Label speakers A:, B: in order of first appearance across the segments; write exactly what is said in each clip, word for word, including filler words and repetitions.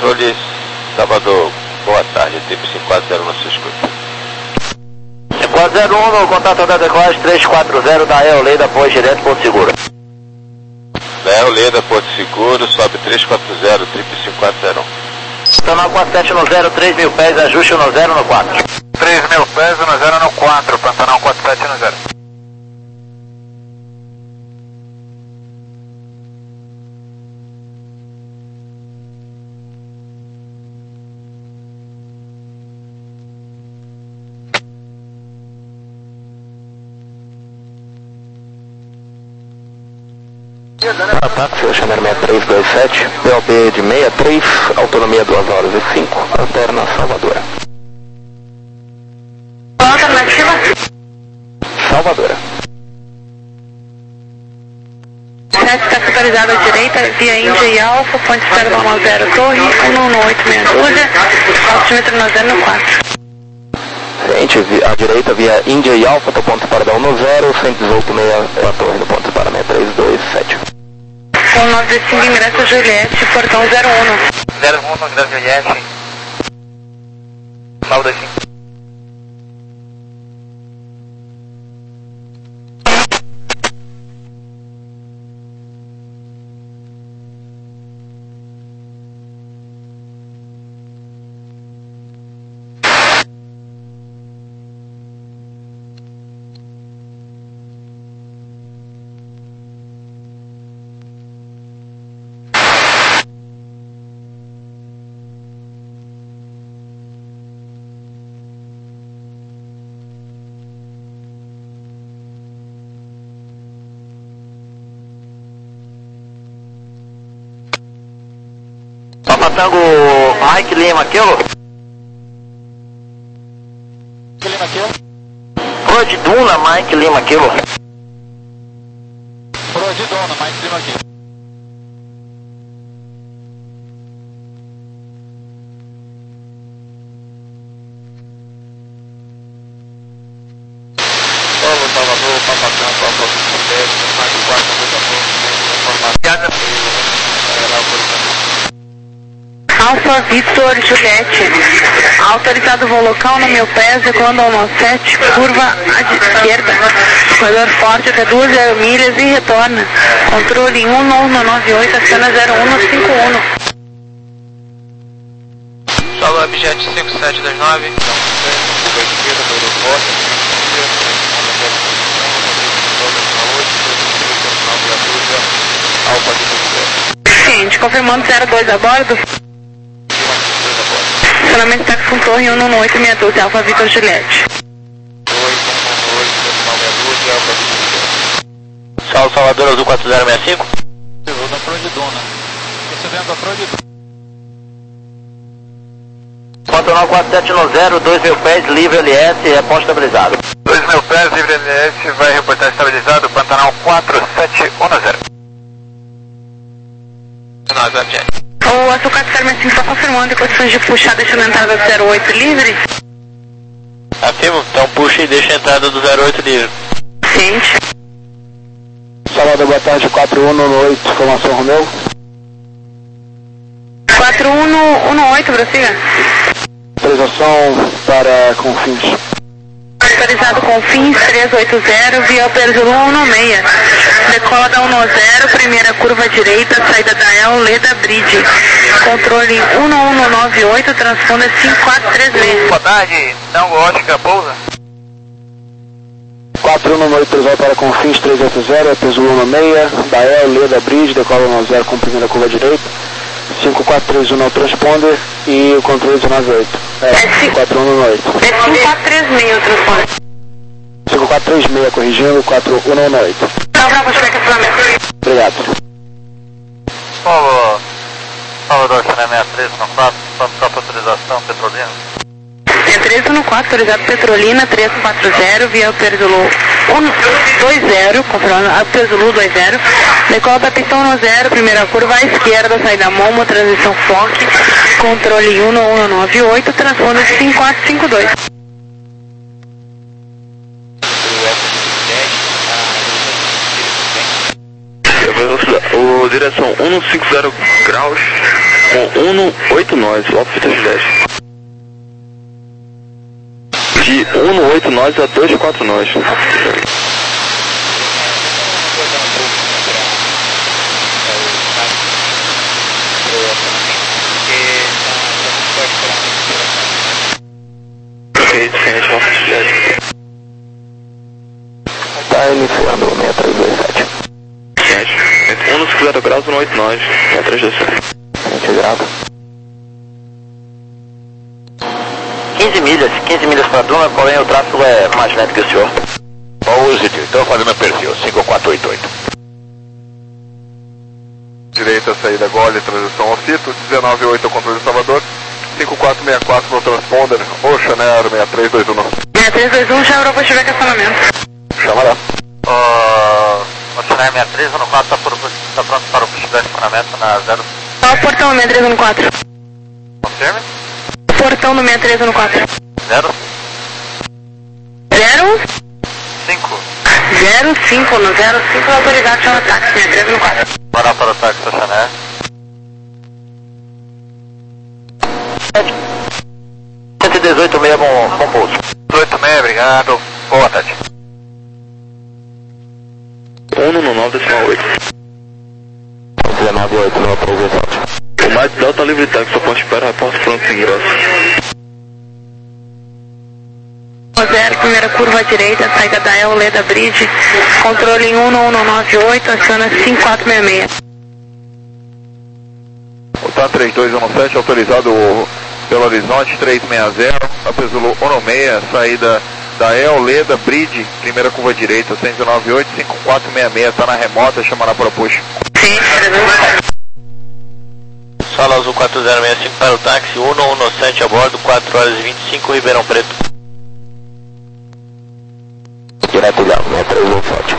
A: Controle Salvador, boa tarde, tipo cinco quatro zero no seu escuta.
B: cinco quatro zero um no contato da decolagem três quatro zero da El Leda, após direto, Porto Seguro.
A: Da El Leda, Porto Seguro, sobe três quatro zero, triple cinco quatro zero um.
B: Pantanal quatro sete no zero, três mil pés, ajuste no zero no quatro.
C: três mil pés no zero no quatro, Pantanal quatro sete no zero.
B: Ataque, seu Xander seis três dois sete, P O B de sessenta e três, autonomia duas horas e cinco, lanterna Salvadora.
D: Alternativa?
B: Salvadora.
D: sete está centralizado à direita, via Índia e Alfa, ponte zero normal zero, torre, um um oito, meia dúzia, altímetro no zero no quatro.
B: Frente, à direita, via Índia e Alfa, do ponto para da um no zero, cento e dezoito, meia, a torre do ponto para seis três dois sete.
D: Com nove cinco, ingresso Juliette, portão zero um.
C: zero um, ingresso Juliette. nove dois cinco.
B: Tango Mike Lima, Kilo.
C: Lima, Kilo.
B: Pro de Duna, Mike Lima, Kilo.
C: Pro de Duna, Mike Lima, Kilo.
A: Paulo, Salvador, Papacão, Paulo, Sudeste, mais quatro, informação.
D: Alfa Victor Juliette, autorizado voo local no meu pés, decolando ao sete, curva à esquerda, corredor forte até duas milhas e retorna, controle um nove nove oito, acena zero um cinco um.
C: Solo Objet cinco sete dois nove, curva esquerda do aeroporto, Alfa Victor.
D: Ciente, confirmando zero dois a bordo. Estacionamento táxi com torre um um oito, meia dúzia, Alfa Victor Juliette.
B: Salve Salvador, Azul quatro zero seis cinco.
C: Eu vou da Pro de Duna. Recebendo a Pro de Duna.
B: Pantanal quatro sete no zero, dois mil pés, livre L S, é ponto estabilizado.
C: dois mil pés, livre L S, vai reportar estabilizado, Pantanal quatro sete um zero. nove, objeto.
D: O Azul quatro zero seis cinco está confirmando em condições de puxar, deixando a entrada do zero oito livre.
B: Ativo, então puxa e deixa a entrada do zero oito livre.
D: Ciente.
B: Salvador, boa tarde, quatro um um oito, formação Romeu.
D: quatro um um oito, prossiga.
B: Autorização para Confins.
D: Autorizado Confins três oito zero, via Perzulu um seis. Decola da um zero, primeira curva direita, saída da El Leda Bridge. Controle um um nove oito, transponder cinco quatro três seis.
C: Boa tarde, Tango Ótica, pousa.
B: quatro um um oito, autorizado para Confins três oito zero, é Perzulu um seis, da El Leda Bridge, decola um zero com primeira curva direita. cinco quatro três um no transponder e o controle dezenove oito. É, quatro um um oito.
D: É cinco quatro três seis o transponder.
B: cinco quatro três seis, corrigindo, quatro um um oito.
D: Não, não, vou chegar aqui estacionamento.
B: Obrigado.
C: Paulo, Salvador, China sessenta e três no quatro, passar para autorização Petrolina.
D: É três um quatro, autorizado Petrolina três quatro zero, via Perzulu um dois zero, confirmando a Perzulu dois zero. Decola da pista um zero, primeira curva à esquerda, saída Momo, transição Foque, controle um um nove oito, transponder cinco quatro cinco dois.
B: Eu vou
E: o direção um cinco zero graus com um oito nós, óbvio dez. De um oito nós a dois quatro nós.
B: Tá iniciando o seis três dois sete.
E: um cinco zero graus, um oito nós, seis três dois sete.
B: vinte graus.
F: quinze milhas, quinze milhas para Duna, porém o tráfego é mais lento que o senhor.
G: Positivo, então fazendo perfil, cinco quatro oito oito.
C: Direita, saída Gole, transição ao Cito, dezenove oito ao controle de Salvador, cinco quatro seis quatro no transponder, Ocean Air seis três dois um.
D: seis três dois um, já Europa tiver estacionamento.
C: Chama lá.
F: Uh, Ocean Air seis três um quatro está tá pronto para o pushback de estacionamento na zero.
D: Qual o portão seis três um quatro?
F: Confirme.
D: Portão do seis três um quatro.
F: Zero.
D: Zero?
F: Cinco.
D: Zero cinco no zero cinco, autoridade chama táxi, seis três um quatro.
F: Bora para o táxi Ocean Air. cento e dezoito seis com, com pouso.
C: dezoito seis, obrigado. Boa tarde.
E: um no nove decimal oito.
B: dezenove oito no approval result.
E: O mais Delta livre táxi, só pode esperar a porta pronto de ingresso.
D: zero, primeira curva à direita, saída da El Leda Bridge, controle em um um nove oito, aciona cinco quatro seis seis.
C: O T A três dois um sete, autorizado pelo Horizonte três seis zero, a Zulu um seis, saída da El Leda Bridge, primeira curva à direita, cento e nove oito, cinco quatro seis seis, está na remota, chama lá para o push.
D: Sim,
F: Sala Azul quatro zero seis cinco para o táxi, um um sete a bordo, quatro horas e vinte e cinco, Ribeirão Preto.
B: Direto Léo, seis três um sete.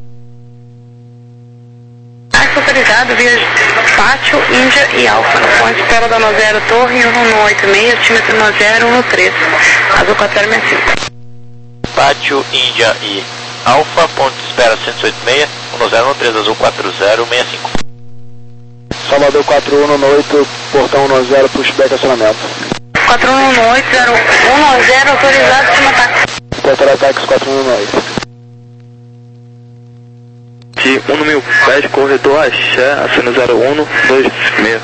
D: táxi autorizado via Pátio, Índia e Alfa. Com a espera da nove zero Torre, um um oito seis, altímetro nove zero um três. Azul quatro zero seis cinco.
F: Pátio, Índia e Alfa, ponto de espera cento e oito seis, um zero um três, Azul quatro zero seis cinco.
B: Salvador quatro um oito, portão um zero, pushback acionamento.
D: quatro um oito zero um zero, autorizado, chama táxi.
B: Portal ataques quatro um oito.
E: De um mil pés, corredor Axé, aceno zero um dois seis.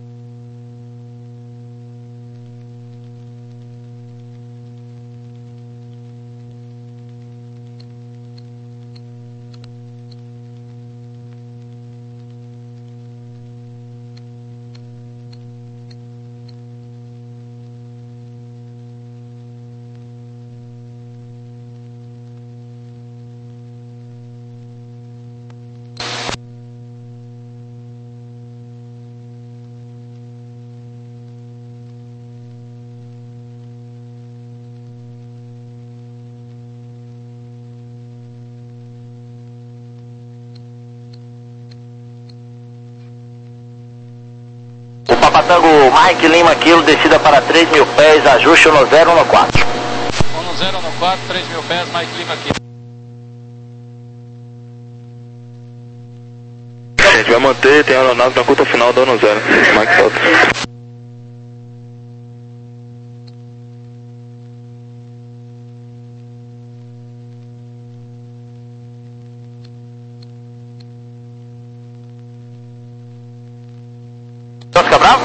F: Papatango Mike Lima Kilo, descida para três mil pés, ajuste um zero um quatro.
H: um zero um quatro, três mil pés, Mike Lima Kilo.
E: A gente vai manter, tem aeronave na curta final da um zero. Mike Delta.
F: Fica bravo?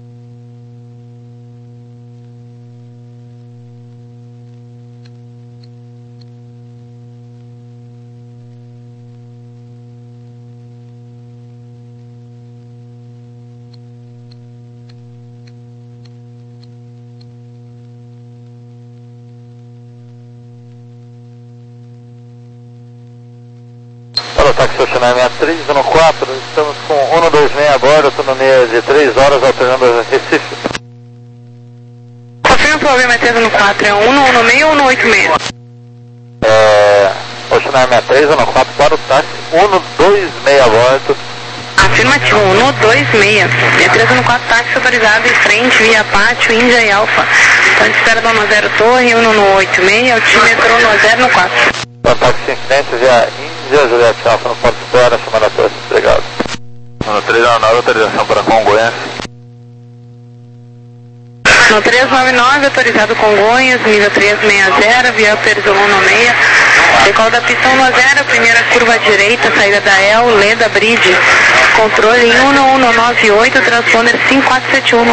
F: Para o táxi Ocean seis três um quatro, estamos com um dois seis agora, autonomia de três horas, alternando Recife.
D: Confirma o problema três um quatro, é um um seis ou um oito seis?
F: É, Ocean seis três um quatro para o táxi, um dois seis a bordo.
D: Afirmativo, um dois seis. seis três um quatro, táxi autorizado em frente via Pátio, Índia e Alfa. Então espera da um zero Torre, um um oito seis, altímetro um zero um quatro.
F: Táxi em frente via Índia, Juliette Alfa no ponto de espera, chamada Torre, obrigado.
C: No três nove nove, autorização para Congonhas.
D: No três nove nove, autorizado Congonhas, nível trezentos e sessenta, via Perzolão no meia. Decola da pistão no zero, primeira curva à direita, saída da E L, Leda Bridge. Controle em um um nove oito, transponder cinco quatro sete um.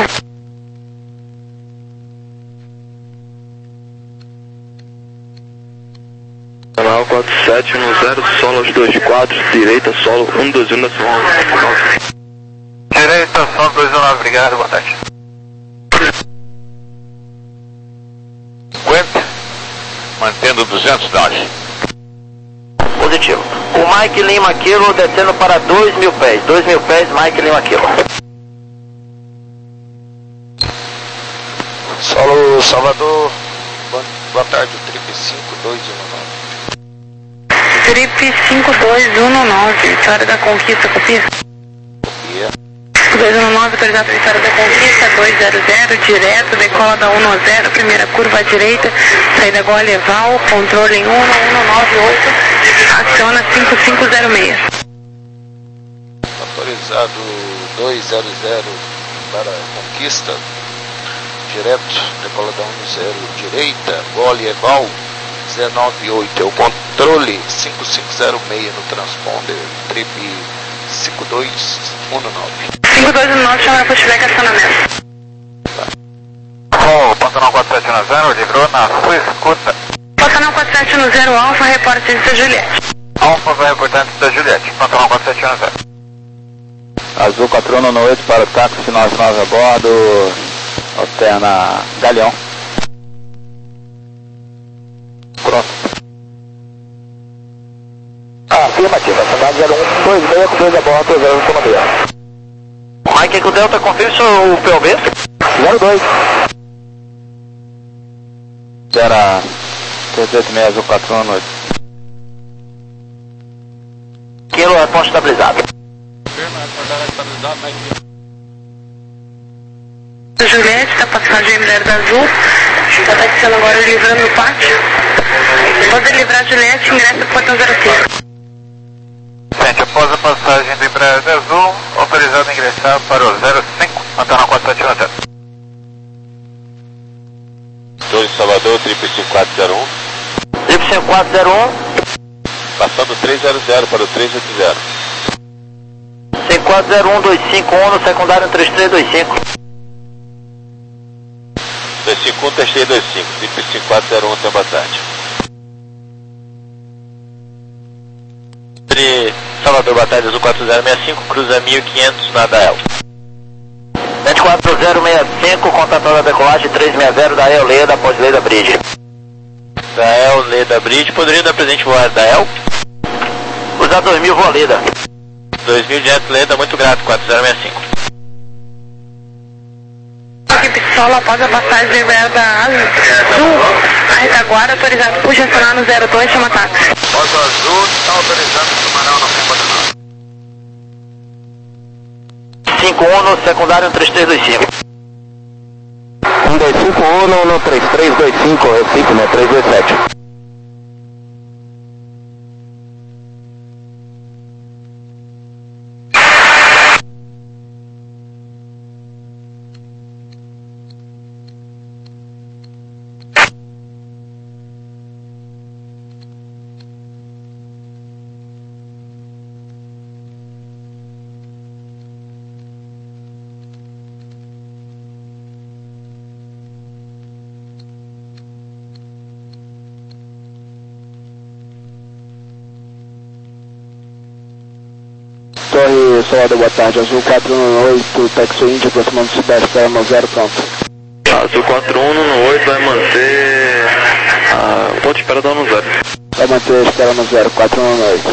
E: Canal quatro sete um zero, solo aos dois quatro, direita, solo um dois um, nacional.
C: Direita, solo dois um nove, obrigado, boa tarde.
G: cinquenta, mantendo duzentos nove.
F: Positivo. O Mike Lima Kilo descendo para dois mil pés. dois mil pés, Mike Lima Kilo.
A: Solo Salvador, boa tarde, Trip cinco dois um nove.
D: Trip cinco dois um nove, Vitória da Conquista, copia?
A: Copia.
D: dois um nove, autorizado Vitória da Conquista, dois zero zero, direto, decola da um zero, primeira curva à direita, saída Goleval, controle em um um nove oito, aciona cinco cinco zero seis.
A: Autorizado dois zero zero para Conquista, direto, decola da um zero, direita, Goleval, dezenove oito, é o controle cinco cinco zero seis no transponder, Trip cinco dois um nove.
D: cinco dois um nove, chama para pushback, acionamento.
C: Bom, Pantanal quatro sete um zero, livrou na sua escuta.
D: Pantanal quatro sete um zero, Alfa, reporte da Juliette.
C: Alfa vai reportar antes da Juliette, Pantanal quatro sete um zero.
B: Azul quatro um nove oito para o táxi nove nove a bordo, alterna Galeão.
F: Pronto. Afirmativa, cidade zero um dois seis com dois a bordo, zero um seis. Mike com Delta, confirme o P O B. zero dois.
B: Era três oito seis Azul quatro um nove oito.
F: Kilo, resposta estabilizada.
H: Firma, acordar estabilizado, Mike.
D: Juliette, está passagem mulher da Azul, está descendo agora livrando no pátio. Pode livrar Juliette, ingressa no portão zero cinco.
C: Gente, após a passagem do Embraer da Azul, autorizado a ingressar para o zero cinco, Pantanal quatro sete um zero.
A: Torre Salvador, Trip cinco quatro zero um.
F: Trip cinco quatro zero um.
A: Passando três zero zero para o três oito zero.
F: cinco quatro zero um dois cinco um no secundário três três dois cinco.
A: dois cinco um, três três dois cinco, Trip cinco quatro zero um, até boa tarde.
F: Salvador, boa tarde, Azul quatro zero seis cinco, cruza mil e quinhentos na D A E L. sete quatro zero seis cinco, contatada decolagem três seis zero da E L Leda, após Leda Bridge.
B: Da E L Leda Bridge, poderia dar presente voar da E L?
F: Usar dois mil, voa Leda.
B: dois mil direto Leda, muito grato, quatro zero seis cinco.
D: Equipe solo após a passagem do Embraer da Azul, a retaguarda autorizado puxa acionar no zero dois, chama táxi.
C: Após o Azul, está autorizado o Tubarão na Pantanal.
F: cinco um no secundário três três dois cinco. um dois cinco um no três três dois cinco, Recife, né? três dois sete.
B: Torre Salvador, boa tarde, Azul quatro um oito, Taxi Indy, aproximando do Sudeste, para no zero, pronto.
E: Azul quatro um oito vai manter a ponte de espera da no zero.
B: Vai manter a espera no zero, quatro um oito.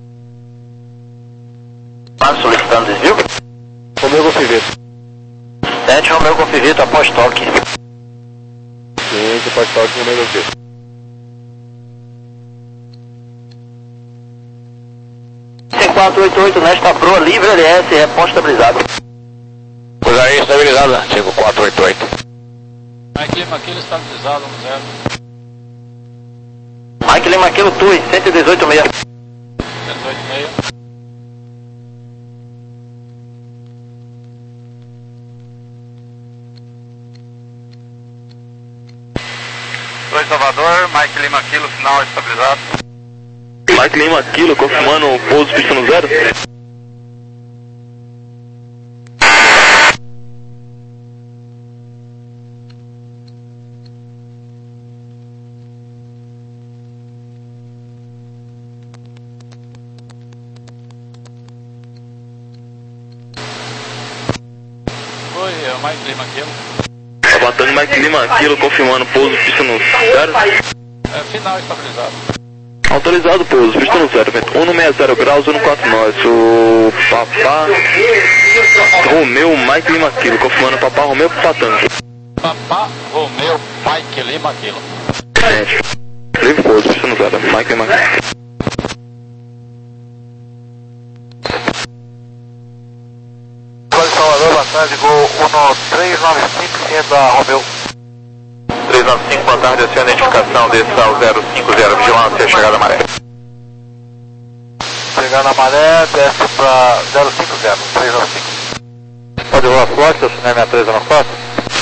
F: Passo solicitando desvio.
B: Romeu Golfivito.
F: sete Romeu Golfivito, após toque.
B: Sim, após toque, Romeu Golfivito.
F: quatro oito oito, nesta proa, livre L S, resposta estabilizada.
G: Pois aí, estabilizada, cinco quatro oito oito.
H: Mike Lima Kilo estabilizado, um zero.
F: Mike Lima Kilo, Tui, cento e dezoito seis.
H: dezoito seis. dois Salvador, Mike Lima Kilo, final estabilizado.
E: Mike Lima Kilo, confirmando o pouso pista no zero.
H: Oi, é o Mike Lima Kilo.
E: Abatando Mike Lima Kilo, confirmando pouso pista no zero.
H: É, final estabilizado.
E: Autorizado pouso, pista no zero, vento cento e sessenta graus, cento e quarenta e nove. O Papá Romeu Mike Lima Kilo, confirmando Papá Romeu Papá Tango.
H: Papá Romeu Mike Lima Kilo.
E: É, livre pouso, pista no zero, Mike Lima Kilo.
A: Salvador, boa tarde, gol um três nove cinco, ciento da Romeu.
C: três nove cinco, boa tarde, a sua identificação desça ao zero cinco zero, vigilância, chegada à maré.
A: Chegando a maré, desce para zero cinco zero, três nove cinco. Pode voar forte, o cinema três nove quatro?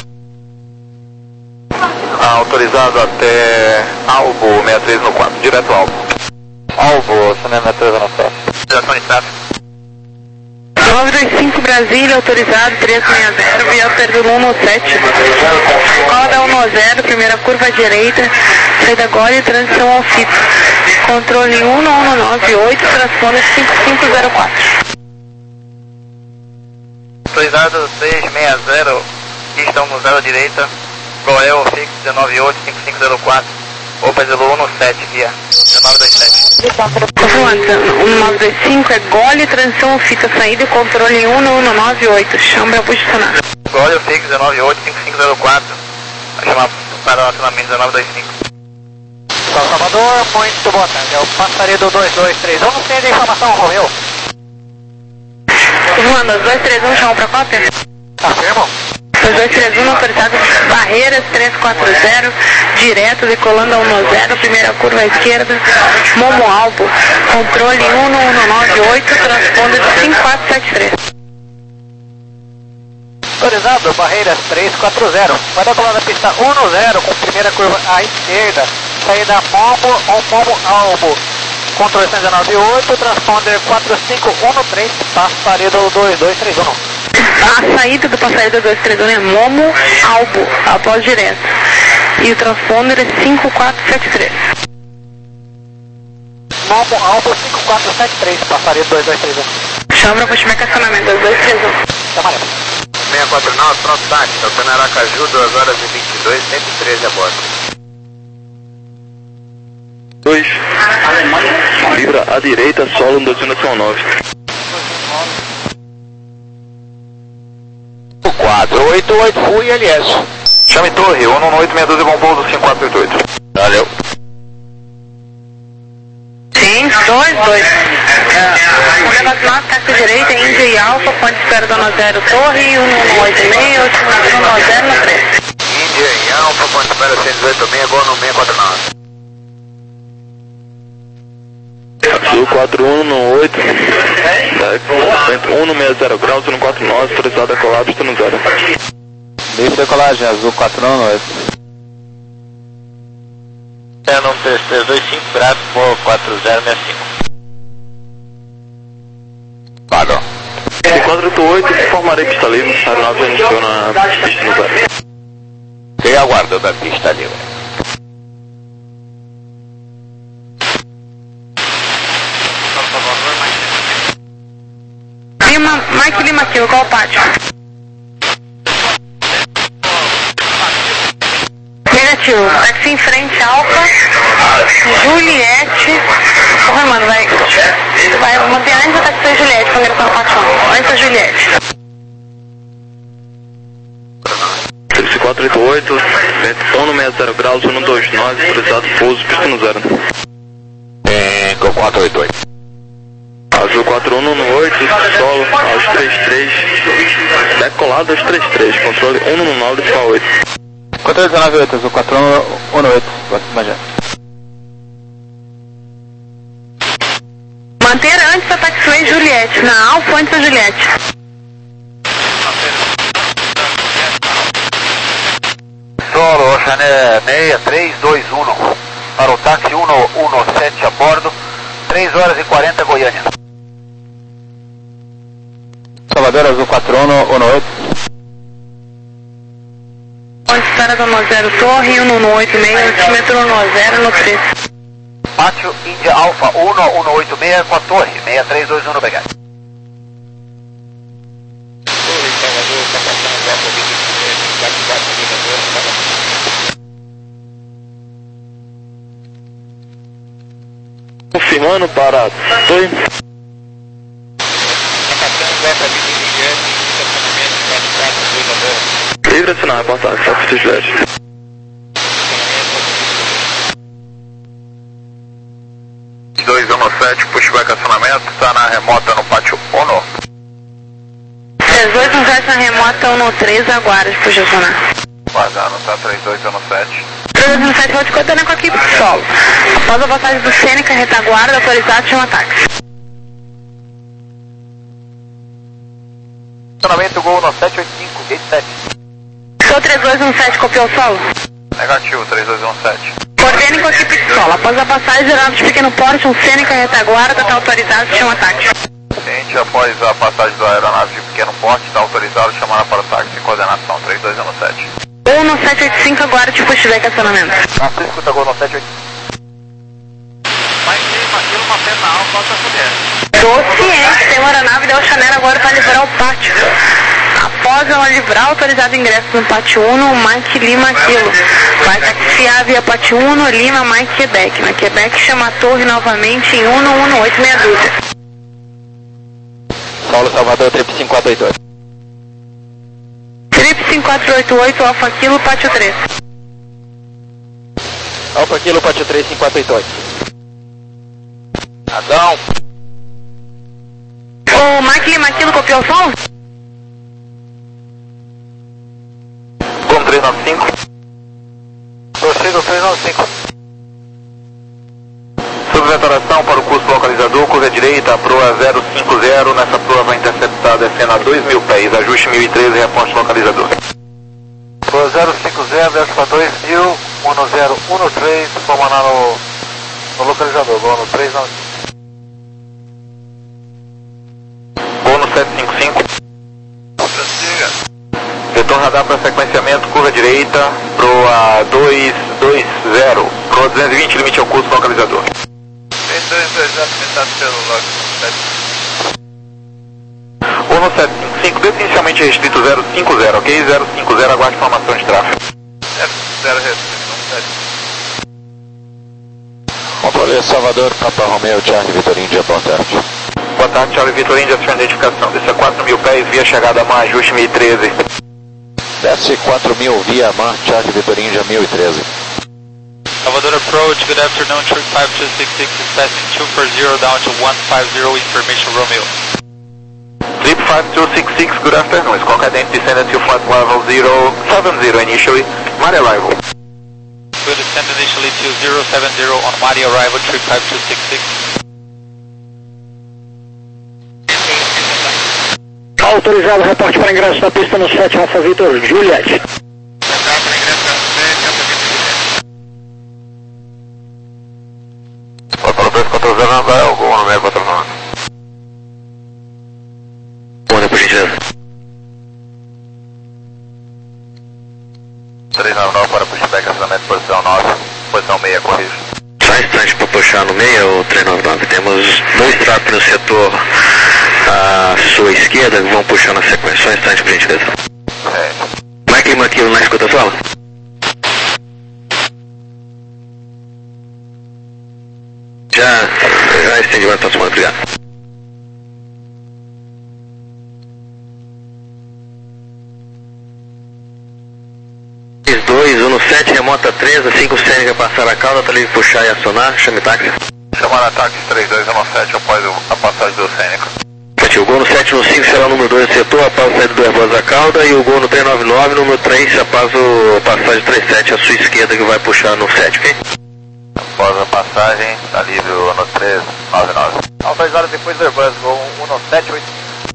C: Ah, autorizado até Albo sessenta e três no quatro, direto Albo.
A: Alvo, cinema três nove quatro.
C: Direção de tráfego.
D: nove dois cinco Brasília, autorizado três seis zero, via Pedro um sete. Coda um zero, primeira curva à direita, saída agora e transição ao fito. Controle um um nove oito, transponder cinco cinco zero quatro.
F: Autorizado três seis zero, pista um zero à direita, Goel Fix dezenove oito cinco cinco zero quatro, Opel Zulu um sete, via dezenove dois sete.
D: Confirmando, um nove dois cinco é Gole, transição ao fito, saída e controle um um nove oito, chambra posicionado.
F: Goel Fix dezenove oito cinco cinco zero quatro, vai chamar para o acionamento dezenove dois cinco.
B: Salvador, muito boa tarde, é o Passaredo dois dois três um, tem a informação, Romeu.
D: Confirmando, dois três um, chama para cópia?
B: Afirmo.
D: dois três um, autorizado, Barreiras três quatro zero, direto, decolando a um zero, primeira curva à esquerda, Momo Albo, controle um um nove oito, transponder cinco quatro sete três.
B: Autorizado, Barreiras três quatro zero, vai decolar da pista um zero, com primeira curva à esquerda, saída Momo ou Momo Albo, controle cento e dezenove oito, transponder quatro cinco um três, Passaredo dois dois três um.
D: A saída do passageiro dois três um é Momo Albo, após direto. E o transponder é cinco quatro sete três.
B: Momo Albo cinco quatro sete três, Passaredo dois dois três um.
D: Chama para continuar estacionamento, dois dois três um.
B: Tá valendo.
C: seis quatro nove, pronto, táxi, estaciona Aracaju, duas horas e vinte e dois, cento e treze a bordo.
E: dois. Libra à direita, solo, destinação nove.
A: quatro oito oito, fui L S.
C: Chame torre, um um oito seis doze com pouso cinco quatro oito oito.
A: Valeu.
D: Sim, dois dois. Modelo Atlas, taxa direita, Índia e Alfa, ponte de espera Dona Zero Torre, um um oito seis, estimação Dona Zero no três.
C: Índia e Alfa, ponte de espera cento e dezoito seis, gol no seis quatro nove.
E: Sul quatro um oito, um seis zero graus, cento e quarenta e nove, autorizado a decolar, pista no zero.
B: Livre decolagem, azul quatro um oito.
F: É, não, três três dois cinco, gráfico quatro zero seis cinco.
A: Padrão.
E: cinco quatro oito oito, informarei pista livre, a aeronave já iniciou na pista no zero.
A: Fiquei aguardando a pista livre.
D: Lima, Mike Lima Kilo, qual o pátio? Negativo, táxi em frente, Alfa, Juliette. Porra, mano, vai. Vai manter antes da táxi da Juliette, com direção ao pátio um. Antes da Juliette.
E: cinco quatro oito oito, vento no sessenta graus, cento e vinte e nove, autorizado pouso, pista no zero.
A: cinco quatro oito oito.
E: Azul quatro um oito, solo aos três três, decolado aos três três, controle um um nove F A oito.
B: Controle dezenove oito, azul quatro um oito, imagina.
D: Manter antes da taxiway Juliette, na Alfa antes da Juliette.
A: Solo, Oceané seis três dois
F: Goiânia.
B: Salvador, Azul quatro um, um oito.
D: Onde espera da um zero Torre, um um oito seis, altímetro um zero no três.
F: Pátio Índia Alfa um um oito seis com a torre, seis três dois um no B H.
G: Torre Salvador, está passando já por vinte e três, quatro quatro dois.
E: Confirmando para Torre.
G: Está passando já por vinte e três, estacionamento quatro quatro dois a dois.
E: Livre de sinal, reportagem, só por Juliette.
C: dois um sete, pushback acionamento, está na remota no pátio Ono.
D: três dois um sete na remota, um três, aguarde, puxa acionar.
C: Guardando, tá três dois um sete.
D: três dois um sete, pode coordenar com a equipe de solo. Após a passagem do Sêneca, retaguarda, autorizado, chama táxi.
F: Acionamento Gol no sete oito cinco, gate sete.
D: Sou três dois um sete, copiou o solo?
C: Negativo, três dois um sete.
D: Coordene com a equipe de solo. Após a passagem, aeronave de pequeno porte, um Sêneca, retaguarda, está autorizado, chama táxi.
C: Ciente, após a passagem da aeronave de pequeno porte, está autorizado chamar para o táxi em coordenação três dois um sete.
D: Gol no sete oito cinco, aguarde, pushback acionamento.
F: Nossa, escuta Gol no sete oito cinco.
H: Mas aquilo uma pena alta, falta saber.
D: Tô ciente, tem uma aeronave da Oceanera agora para liberar o pátio. Após ela livrar, autorizado ingresso no pátio Uno, Mike Lima Kilo. Vai taxiar via pátio Uno, Lima, Mike Quebec. Na Quebec, chama a torre novamente em um um oito meia dúzia.
B: Paulo Salvador, trip cinco quatro oito oito.
D: Trip cinco quatro oito oito, Alfa Kilo, pátio três.
B: Alfa Kilo, pátio três, cinco quatro oito oito.
C: Adão.
D: O Mike Lima Kilo copiou o som?
C: Com três nove cinco.
F: Prossiga três nove cinco.
C: Subvetoração para o curso localizador, curva direita, proa zero cinco zero, nessa proa vai interceptar descendo a dois mil pés, ajuste mil e treze, reposte localizador.
F: Proa zero cinco zero, desce para dois mil, um zero um três, vamos lá no, no localizador, Gol no três nove cinco.
C: Gol no sete cinco cinco. Prossiga. Vetor radar para sequenciamento, curva direita, proa dois dois zero, proa duzentos e vinte, limite ao curso localizador.
F: três dois dois zero, metade pelo log
C: Gol no sete cinco cinco, definitivamente restrito zero cinco zero, ok? zero cinco zero, aguarde informação de tráfego.
F: zero restrito, sete.
G: Controle Salvador, Papa Romeo, Charlie Vitor Índia, boa tarde.
C: Boa tarde, Charlie Vitor Índia, sua identificação. Desce a quatro mil pés, via chegada a mar, ajuste mil e treze.
G: Desce quatro mil via mar, Charlie Vitor Índia, mil e treze.
H: Salvador approach, good afternoon, trip five two six six is passing two four zero down to one five zero, information Romeo.
C: Trip five two six six, good afternoon, is Concadente descending to flight level zero seven zero initially, Mari arrival.
H: Good descend initially to zero seven zero on Mari arrival, trip five two six six.
B: Autorizado, reporte para ingresso na pista no sete, Alfa Vitor, Juliette.
C: Para dois quatro zero, não dá, o Gol no meio quatro nove.
E: Onda, por gentileza.
C: três nove nove para pushback, acionamento, posição nove, posição meia, corrijo.
E: Só um instante para puxar no meio, ou três nove nove. Temos dois trapos no setor à sua esquerda que vão puxar na sequência. Só um instante, por gentileza.
C: É.
E: Mike Lima Kilo na escuta solo? Já, já estende mais para tomar, obrigado. dois um sete, remota três, assim que o Sêneca passar a cauda, tá livre puxar e acionar, chame táxi.
C: Chamar a táxi três dois um sete após a passagem do Sêneca.
E: O Gol no sete um cinco será o número dois do setor, após a saída do Airbus da cauda, e o Gol no três nove nove, número três, após a passagem trinta e sete à sua esquerda, que vai puxar no sete, ok?
C: Após a passagem, está livre o ano três nove nove.
F: Autorizado depois do Airbus, Gol um sete oito.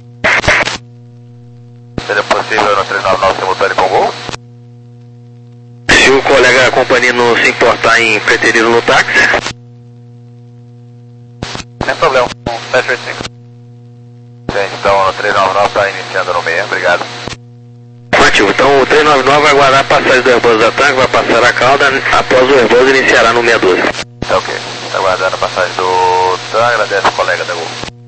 C: Seria possível no três nove nove simultâneo com o Gol?
E: Se o colega da companhia não se importar em preterido no táxi.
F: Sem problema, um sete
C: Então, o três nove nove está iniciando no meio, obrigado.
E: Ativo, então o três nove nove vai aguardar a passagem do Airbus da TAM, vai passar a cauda, após o Airbus iniciará no seis doze.
C: Tá ok, está aguardando a passagem do TAM, agradece o colega da Gol.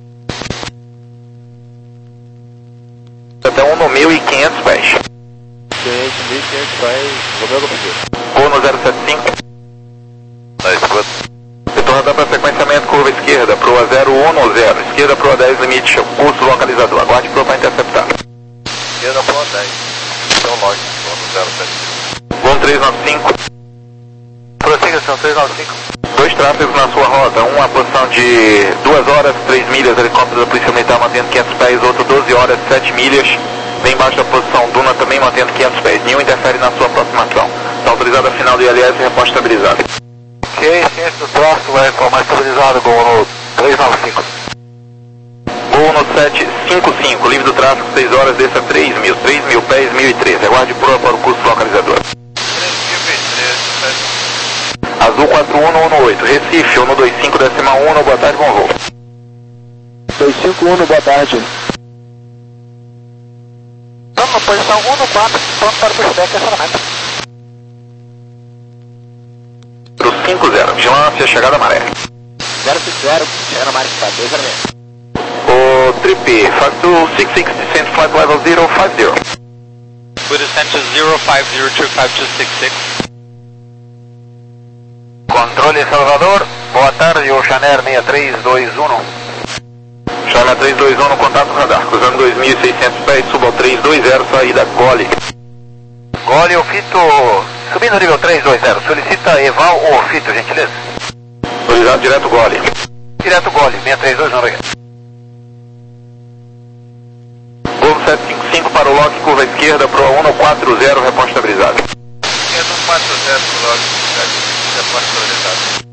C: Até um no mil e quinhentos pés.
G: mil e quinhentos pés, Romeu Gabriel.
C: Gol no zero sete cinco. Tá, escuta. Retorna para sequenciamento, curva esquerda, proa zero um no zero, esquerda proa dez, limite, curso localizador, aguarde proa para interceptar.
G: Esquerda proa dez, então lógico, no zero sete cinco.
C: Gol três nove cinco.
G: Prossiga, são três nove cinco.
C: Dois tráfegos na sua rota, um a posição de duas horas, três milhas, helicóptero da Polícia Militar mantendo quinhentos pés, outro doze horas, sete milhas, bem embaixo da posição, Duna também mantendo quinhentos pés, nenhum interfere na sua aproximação. Está autorizada a final do I L S e reposta estabilizada.
G: Ok, ciência do tráfego, vai informar estabilizado, Gol no três nove cinco.
C: Gol no sete cinco cinco, livre do tráfego, seis horas, desça três mil, três mil pés, mil e treze, aguarde proa para o curso localizador. Azul quatro um no um oito, Recife, um dois cinco, decimal um, boa tarde, bom voo.
B: dois cinco um, boa tarde.
F: Estamos na posição um no quatro, pronto para o pushback e acionamento.
C: Pro cinco zero, vigilância, chegada à maré.
F: zero cinco zero, chegando a maré, dois zero seis.
C: O tripé, faz to six six, descend flight level zero five zero.
H: We descend to zero five zero two five two six six.
G: Controle Salvador, boa tarde, Oceanair seis três dois um.
C: Chama três dois um no contato radar, cruzando dois mil e seiscentos pés, suba ao três dois zero, saída Gole.
G: Gole, Ofito, subindo nível três dois zero, solicita Eval ou Ofito, gentileza?
C: Autorizado direto Gole.
G: Direto Gole, seis três dois um, obrigado.
C: Gol sete cinco cinco para o lock, curva esquerda, pro um quatro zero, reposta estabilizada.
G: Esquerda um quatro zero pro lock, reposta estabilizada.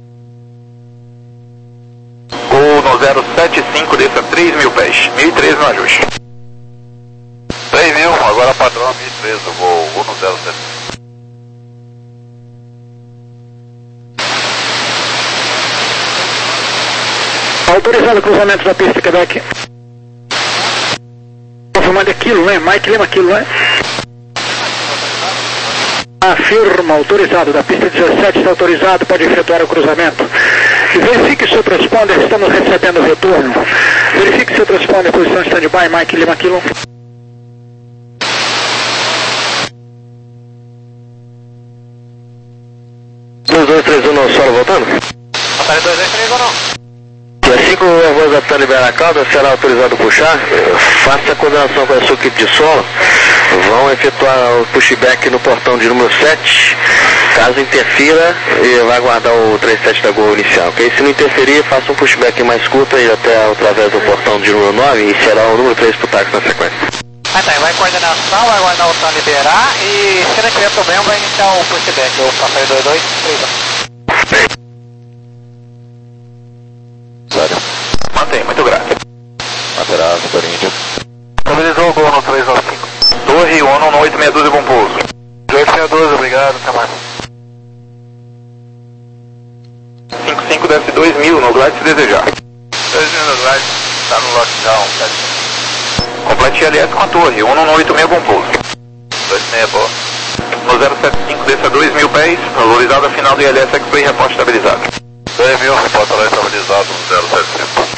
C: Gol no zero sete cinco, desça três mil pés, mil e treze no ajuste.
G: três mil, agora padrão mil e treze, voo um no zero sete.
B: Autorizado cruzamento da pista Quebec. Confirmando é quilo, né? Mike Lima, quilo, né? Afirma, autorizado, da pista dezessete está autorizado, pode efetuar o cruzamento. E verifique seu transponder, estamos recebendo o retorno. Verifique seu transponder, posição stand-by, Mike Lima, quilo.
E: dois dois três um no solo voltando?
F: Passagem dois dois três um não.
E: E assim que o Airbus da TAM liberar a cauda, será autorizado puxar, faça a coordenação com a sua equipe de solo, vão efetuar o pushback no portão de número sete, caso interfira, e vai aguardar o três sete da Gol inicial, ok? Se não interferir, faça um pushback mais curto e até através do portão de número nove e será o número três pro táxi na sequência.
F: Ah, tá, vai coordenação, vai aguardar o TAM liberar e se não tiver problema vai iniciar o pushback, o passagem dois dois três um.
C: Mantém, muito grato.
G: Lateral, Super Índia.
C: Estabilizou o Gol no três nove cinco. Torre um no oito seis doze, bom pouso.
G: oito seis doze, obrigado, até mais.
C: cinco cinco, desce dois mil, no glide se desejar.
G: dois mil no glide, está no lockdown.
C: Complete I L S com a torre, um no oito seis, bom pouso.
G: dois seis, boa.
C: No zero sete cinco, desça dois mil pés, valorizado a final do I L S X-Play, reposta estabilizado.
G: dois mil, reporta lá estabilizado no zero sete cinco.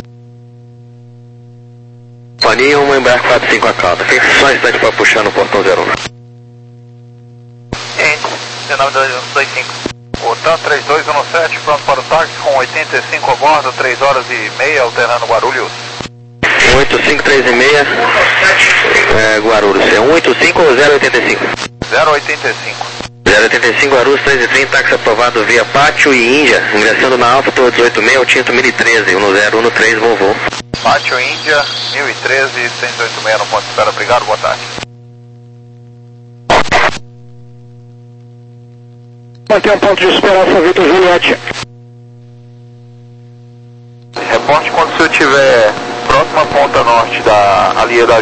E: Paninho, uma Embraer quatro cinco a cauda. Fica só um instante para puxar no portão zero um.
G: Ente, nove dois cinco. O TAM três dois um sete, pronto para o táxi com oitenta e cinco a bordo, três horas e meia, alternando Guarulhos.
E: um oito cinco três e meia, é, Guarulhos. É um oito cinco ou zero oito cinco?
G: zero oitenta e cinco.
E: zero oitenta e cinco, Guarulhos três e trinta, táxi aprovado via Pátio e Índia, ingressando na Alfa Torre dezoito seis, o Tinto mil e treze, um zero um três, Volvo.
G: Pátio Índia, mil e treze, cento e oito seis no ponto de espera, obrigado, boa tarde.
B: Mantenha um ponto de esperança, Vitor Juliette.
C: Reporte quando o senhor estiver próximo à ponta norte da Alieia da